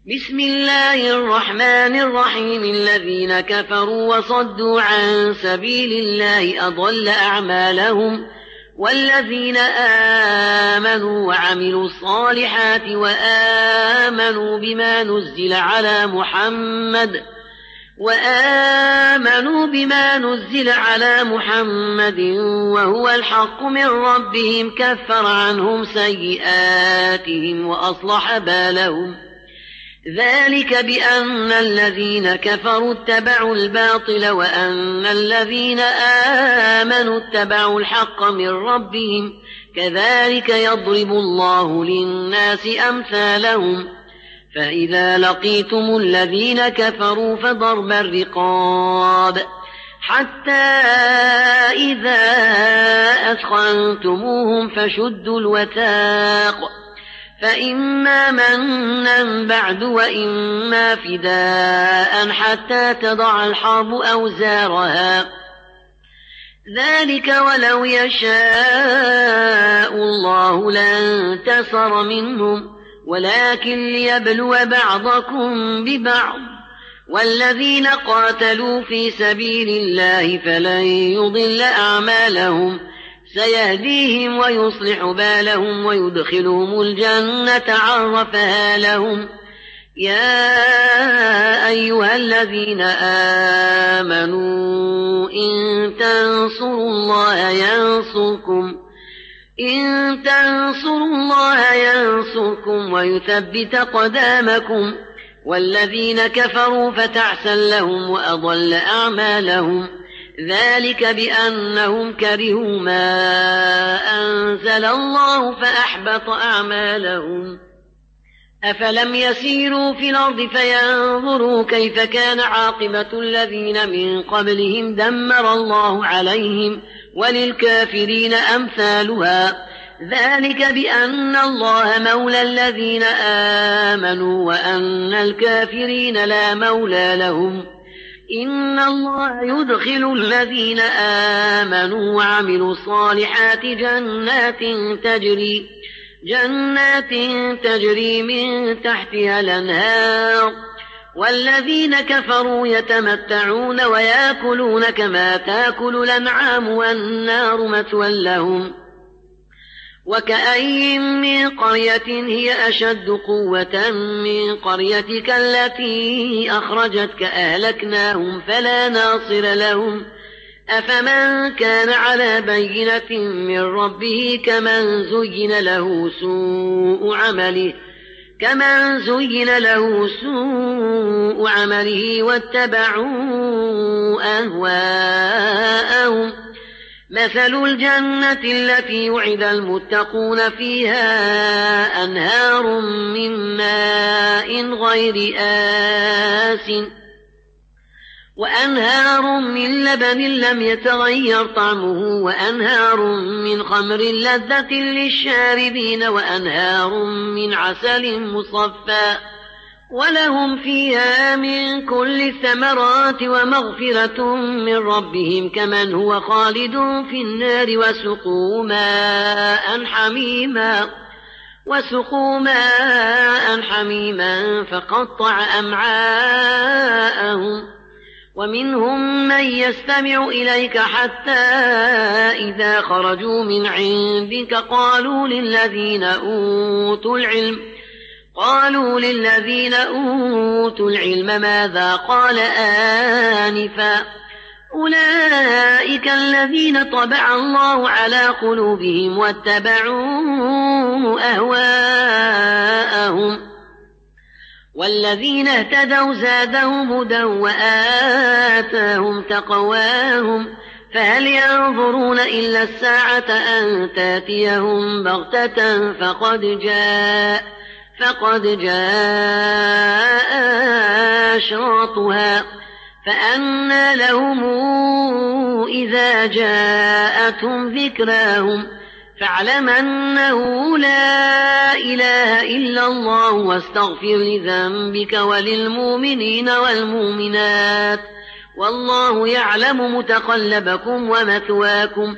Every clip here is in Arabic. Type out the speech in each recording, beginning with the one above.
بسم الله الرحمن الرحيم. الذين كفروا وصدوا عن سبيل الله أضل أعمالهم، والذين آمنوا وعملوا الصالحات وآمنوا بما نزل على محمد وهو الحق من ربهم كفر عنهم سيئاتهم وأصلح بالهم. ذلك بأن الذين كفروا اتبعوا الباطل وأن الذين آمنوا اتبعوا الحق من ربهم، كذلك يضرب الله للناس أمثالهم. فإذا لقيتم الذين كفروا فضرب الرقاب حتى إذا أثخنتموهم فشدوا الوثاق، فإما منا بعد وإما فداء حتى تضع الحرب أوزارها. ذلك ولو يشاء الله لانتصر منهم، ولكن ليبلو بعضكم ببعض. والذين قاتلوا في سبيل الله فلن يضل أعمالهم، سيهديهم ويصلح بالهم ويدخلهم الجنة عرفها لهم. يا أيها الذين آمنوا إن تنصروا الله ينصركم ويثبت قدامكم. والذين كفروا فتعسا لهم وأضل أعمالهم. ذلك بأنهم كرهوا ما أنزل الله فأحبط أعمالهم. أفلم يسيروا في الأرض فينظروا كيف كان عاقبة الذين من قبلهم، دمر الله عليهم وللكافرين أمثالها. ذلك بأن الله مولى الذين آمنوا وأن الكافرين لا مولى لهم. إن الله يدخل الذين آمنوا وعملوا الصالحات جنات تجري من تحتها الأنهار. والذين كفروا يتمتعون ويأكلون كما تأكل الأنعام والنار مثوى لهم. وكأين من قرية هي أشد قوة من قريتك التي أخرجتك أهلكناهم فلا ناصر لهم. أفمن كان على بينة من ربه كمن زين له سوء عمله واتبعوا أهواءهم. مثل الجنة التي وعد المتقون فيها أنهار من ماء غير آسن وأنهار من لبن لم يتغير طعمه وأنهار من خمر لذة للشاربين وأنهار من عسل مصفى ولهم فيها من كل الثمرات ومغفرة من ربهم كمن هو خالد في النار وسقوا ماء حميما فقطع أمعاءهم. ومنهم من يستمع إليك حتى إذا خرجوا من عندك قالوا للذين أوتوا العلم ماذا قال آنفا. أولئك الذين طبع الله على قلوبهم واتبعوا أهواءهم. والذين اهتدوا زادهم هدى وآتاهم تقواهم. فهل ينظرون إلا الساعة أن تأتيهم بغتة فقد جاء أشراطها. فأنى لهم إذا جاءتهم ذكراهم. فاعلم أنه لا إله إلا الله واستغفر لذنبك وللمؤمنين والمؤمنات والله يعلم متقلبكم ومثواكم.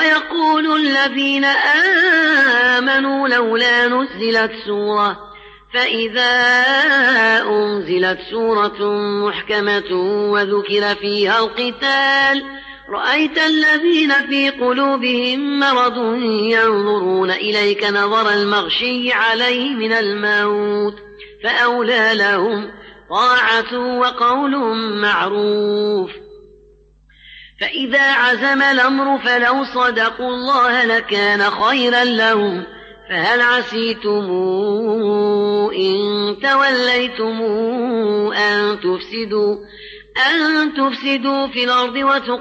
ويقول الذين آمنوا لولا نزلت سورة فإذا أنزلت سورة محكمة وذكر فيها القتال رأيت الذين في قلوبهم مرض ينظرون إليك نظر المغشي عليه من الموت فأولى لهم طاعة وقول معروف. فإذا عزم الأمر فلو صدقوا الله لكان خيرا لهم. فهل عسيتم إن توليتم أن تفسدوا في الأرض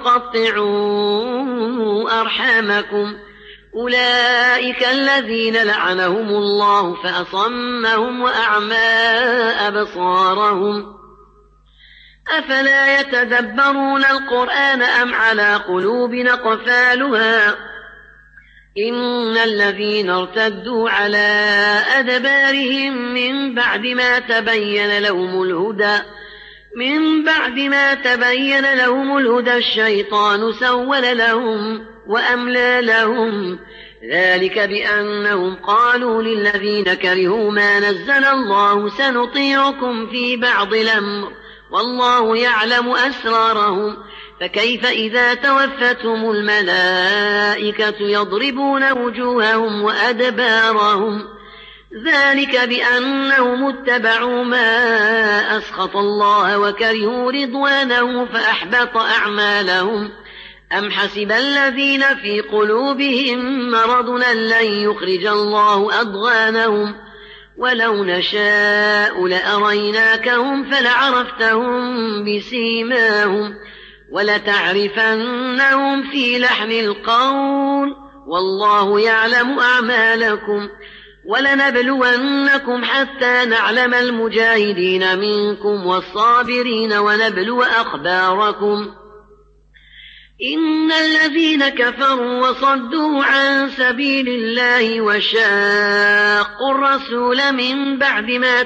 وتقطعوا أرحامكم أولئك الذين لعنهم الله فأصمهم وأعمى أبصارهم أفلا يتدبرون القرآن أم على قلوب أقفالها إن الذين ارتدوا على أدبارهم من بعد ما تبين لهم الهدى الشيطان سول لهم وأملى لهم ذلك بأنهم قالوا للذين كرهوا ما نزل الله سنطيعكم في بعض الأمر والله يعلم أسرارهم فكيف إذا توفتهم الملائكة يضربون وجوههم وأدبارهم ذلك بأنهم اتبعوا ما أسخط الله وكرهوا رضوانه فأحبط أعمالهم أم حسب الذين في قلوبهم مرض لن يخرج الله أضغانهم ولو نشاء لأريناكهم فلعرفتهم بسيماهم ولتعرفنهم في لحن القول والله يعلم أعمالكم ولنبلونكم حتى نعلم المجاهدين منكم والصابرين ونبلو أخباركم إن الذين كفروا وصدوا عن سبيل الله وشاقوا الرسول من بعد ما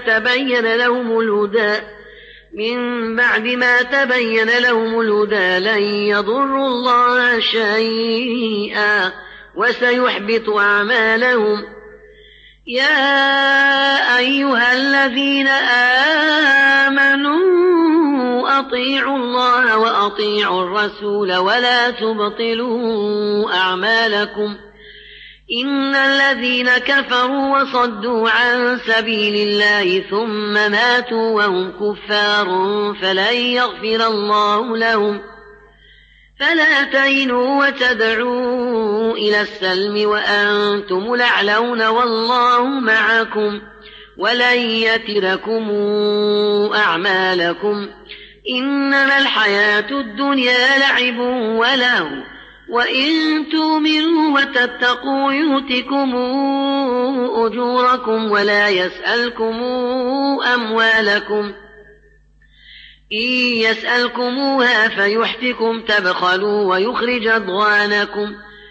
تبين لهم الهدى لن يضروا الله شيئا وسيحبط أعمالهم يا أيها الذين آمنوا أطيعوا الله وأطيعوا الرسول ولا تبطلوا أعمالكم إن الذين كفروا وصدوا عن سبيل الله ثم ماتوا وهم كفار فلن يغفر الله لهم فلا تهنوا وتدعوا إلى السلم وأنتم الأعلون والله معكم ولن يتركم أعمالكم إنما الحياة الدنيا لعب ولهو وإن تؤمنوا وتتقوا يؤتكم أجوركم ولا يسألكم أموالكم إن يسألكموها فيحفكم تبخلوا ويخرج أضغانكم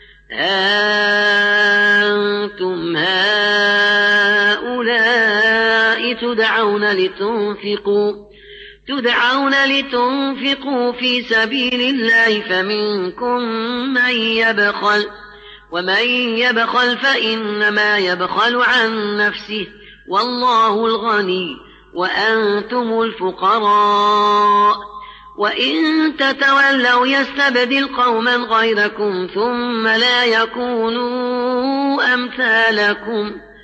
أنتم هؤلاء تدعون لتنفقوا في سبيل الله فمنكم من يبخل ومن يبخل فإنما يبخل عن نفسه والله الغني وأنتم الفقراء وإن تتولوا يستبدل قوما غيركم ثم لا يكونوا أمثالكم